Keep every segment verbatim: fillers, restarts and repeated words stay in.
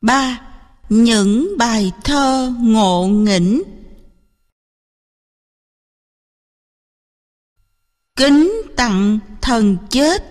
Ba. Những bài thơ ngộ nghĩnh. Kính tặng thần chết.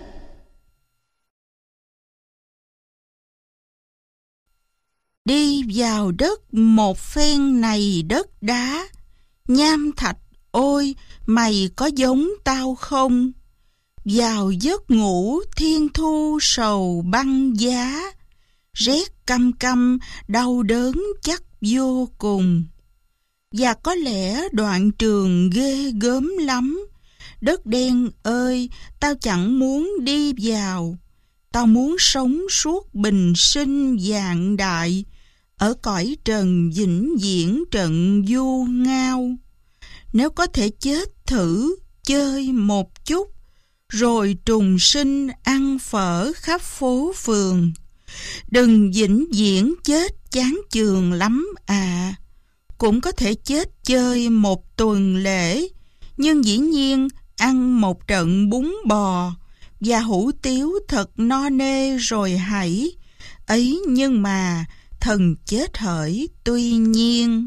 Đi vào đất một phen này đất đá, nham thạch ôi, mày có giống tao không? Vào giấc ngủ thiên thu sầu băng giá, rét căm căm đau đớn chắc vô cùng. Và có lẽ đoạn trường ghê gớm lắm. Đất đen ơi, tao chẳng muốn đi vào. Tao muốn sống suốt bình sinh vạn đại, ở cõi trần vĩnh viễn trận vô ngao. Nếu có thể chết thử chơi một chút, rồi trùng sinh ăn phở khắp phố phường. Đừng vĩnh viễn chết chán chường lắm à. Cũng có thể chết chơi một tuần lễ, nhưng dĩ nhiên ăn một trận bún bò và hủ tiếu thật no nê rồi hãy. Ấy nhưng mà thần chết hỡi tuy nhiên.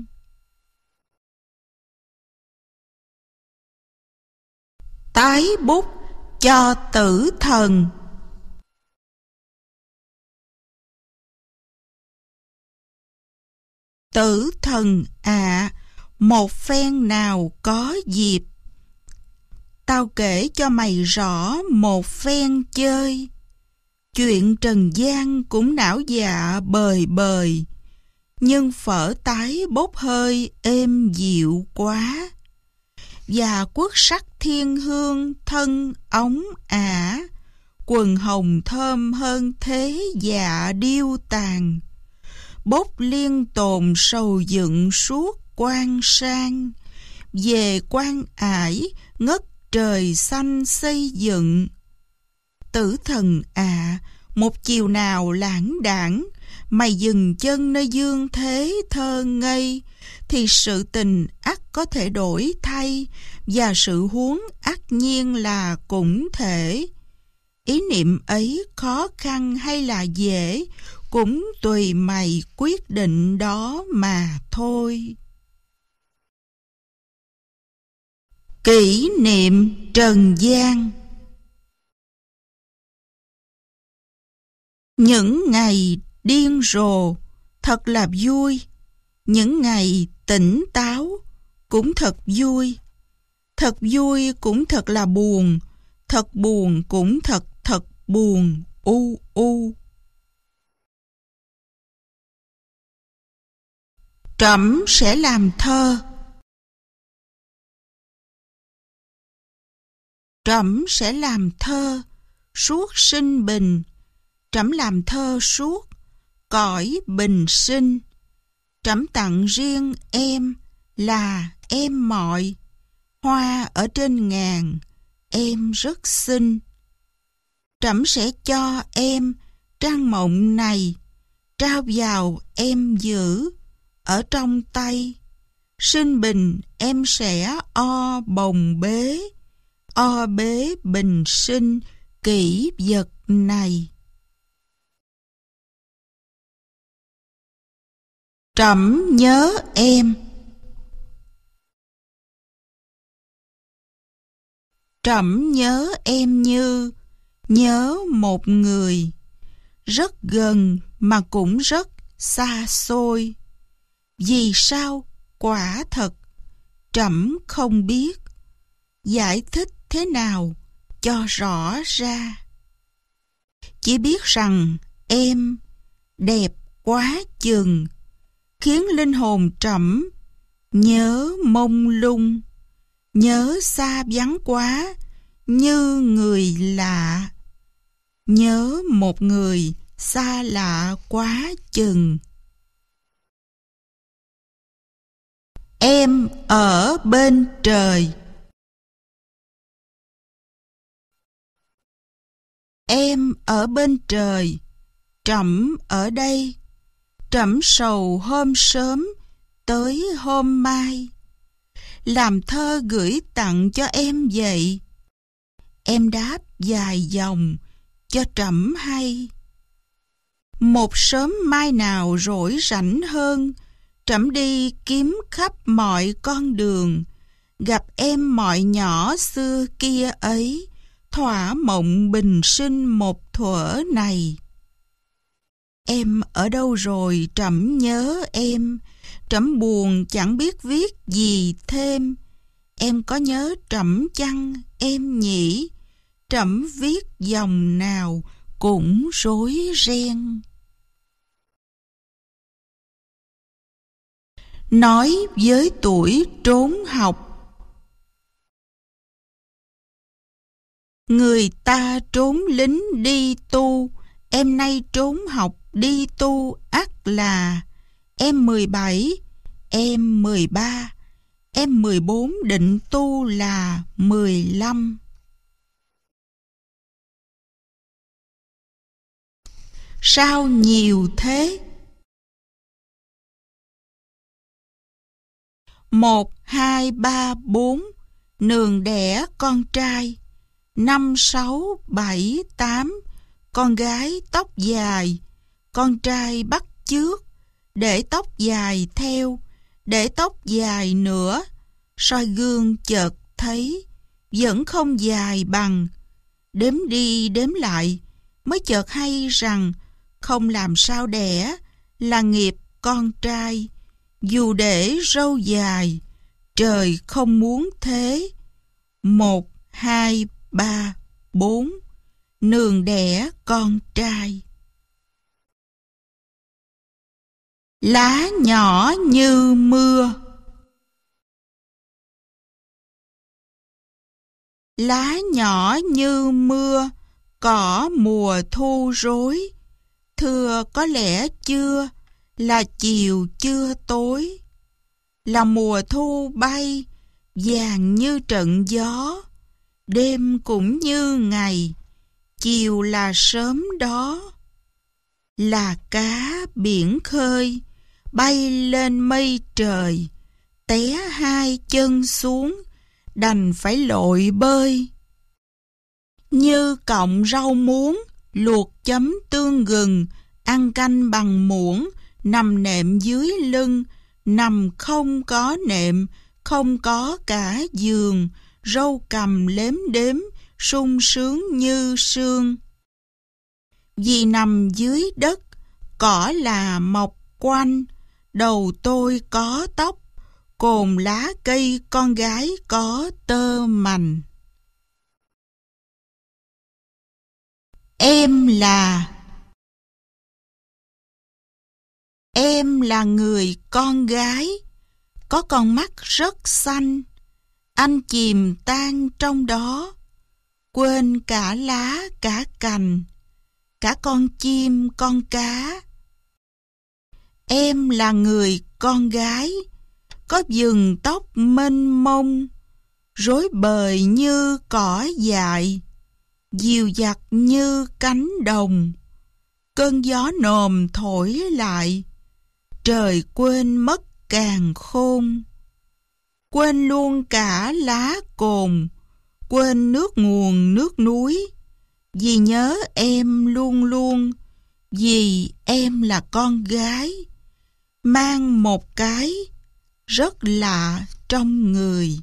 Tái bút cho tử thần. Tử thần à, một phen nào có dịp, tao kể cho mày rõ một phen chơi. Chuyện trần gian cũng não dạ bời bời, nhưng phở tái bốc hơi êm dịu quá. Và quốc sắc thiên hương thân ống ả, quần hồng thơm hơn thế dạ điêu tàn. Bốc liên tồn sầu dựng suốt quan sang, về quan ải ngất trời xanh xây dựng. Tử thần à, một chiều nào lãng đãng, mày dừng chân nơi dương thế thơ ngây, thì sự tình ắt có thể đổi thay, và sự huống ắt nhiên là cũng thể. Ý niệm ấy khó khăn hay là dễ, cũng tùy mày quyết định đó mà thôi. Kỷ niệm trần gian. Những ngày điên rồ thật là vui, những ngày tỉnh táo cũng thật vui. Thật vui cũng thật là buồn, thật buồn cũng thật thật buồn u u. Trẫm sẽ làm thơ. Trẫm sẽ làm thơ suốt sinh bình. Trẫm làm thơ suốt cõi bình sinh. Trẫm tặng riêng em là em mọi, hoa ở trên ngàn em rất xinh. Trẫm sẽ cho em trang mộng này, trao vào em giữ ở trong tay. Sinh bình em sẽ o bồng bế, o bế bình sinh kỷ vật này. Trẫm nhớ em. Trẫm nhớ em như nhớ một người, rất gần mà cũng rất xa xôi. Vì sao quả thật trẫm không biết, giải thích thế nào cho rõ ra. Chỉ biết rằng em đẹp quá chừng, khiến linh hồn trẫm nhớ mông lung, nhớ xa vắng quá như người lạ, nhớ một người xa lạ quá chừng. Em ở bên trời. Em ở bên trời, trẫm ở đây. Trẫm sầu hôm sớm tới hôm mai, làm thơ gửi tặng cho em vậy. Em đáp vài dòng cho trẫm hay. Một sớm mai nào rỗi rảnh hơn, trẫm đi kiếm khắp mọi con đường, gặp em mọi nhỏ xưa kia ấy, thỏa mộng bình sinh một thuở này. Em ở đâu rồi trẫm nhớ em, trẫm buồn chẳng biết viết gì thêm. Em có nhớ trẫm chăng em nhỉ? Trẫm viết dòng nào cũng rối ren. Nói với tuổi trốn học. Người ta trốn lính đi tu, em nay trốn học đi tu ắt là. Em mười bảy, em mười ba, em mười bốn định tu là mười lăm. Sao nhiều thế? Một, hai, ba, bốn, nương đẻ con trai. Năm, sáu, bảy, tám, con gái tóc dài. Con trai bắt chước, để tóc dài theo, để tóc dài nữa. Soi gương chợt thấy, vẫn không dài bằng. Đếm đi đếm lại, mới chợt hay rằng, không làm sao đẻ, là nghiệp con trai. Dù để râu dài, trời không muốn thế. Một, hai, ba, bốn, nương đẻ con trai. Lá nhỏ như mưa. Lá nhỏ như mưa, cỏ mùa thu rối. Thưa có lẽ chưa, là chiều chưa tối. Là mùa thu bay, vàng như trận gió. Đêm cũng như ngày, chiều là sớm đó. Là cá biển khơi, bay lên mây trời. Té hai chân xuống, đành phải lội bơi. Như cọng rau muống, luộc chấm tương gừng, ăn canh bằng muỗng, nằm nệm dưới lưng, nằm không có nệm, không có cả giường, râu cầm lếm đếm, sung sướng như sương. Vì nằm dưới đất, cỏ là mọc quanh, đầu tôi có tóc, cồn lá cây con gái có tơ mành. Em là Em là người con gái, có con mắt rất xanh. Anh chìm tan trong đó, quên cả lá cả cành, cả con chim con cá. Em là người con gái, có vừng tóc mênh mông, rối bời như cỏ dại, dìu dặt như cánh đồng. Cơn gió nồm thổi lại, trời quên mất càn khôn. Quên luôn cả lá cồn, quên nước nguồn nước núi. Vì nhớ em luôn luôn, vì em là con gái, mang một cái rất lạ trong người.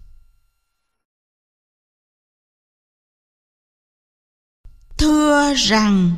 Thưa rằng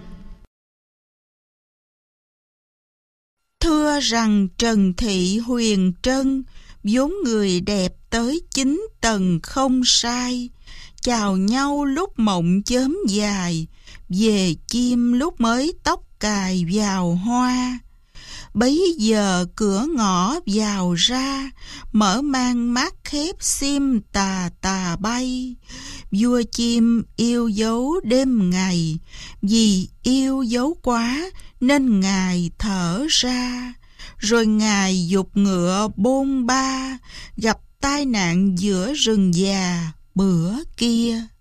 Thưa rằng Trần Thị Huyền Trân, vốn người đẹp tới chín tầng không sai, chào nhau lúc mộng chớm dài, về chim lúc mới tóc cài vào hoa. Bấy giờ cửa ngõ vào ra, mở mang mắt khép xiêm tà tà bay. Vua chim yêu dấu đêm ngày, vì yêu dấu quá nên ngài thở ra. Rồi ngài giục ngựa bôn ba, gặp tai nạn giữa rừng già bữa kia.